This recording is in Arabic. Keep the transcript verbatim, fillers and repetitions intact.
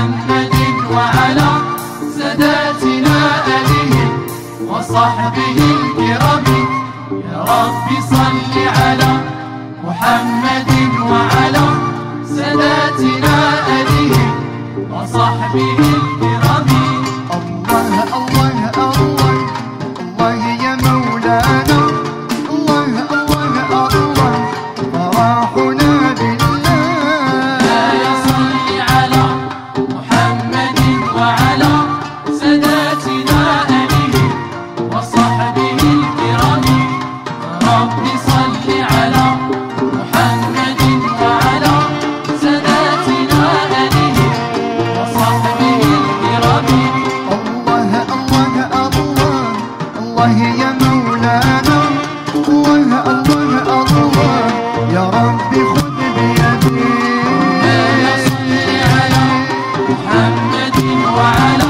محمد وعلى ساداتنا آله وصحبه الكرام. يا رب صل على محمد وعلى ساداتنا آله وصحبه الكرام. الله الله الله الله يا مولانا، الله الله الله فرحنا بالله. يا صل على محمد وعلى ساداتنا آله وصحبه الكرام. رب صل على محمد وعلى ساداتنا آله وصحبه الكرام. الله الله الله الله يا مولانا، الله الله الله يا رب خذ بيدي. يا صل على محمد وعلى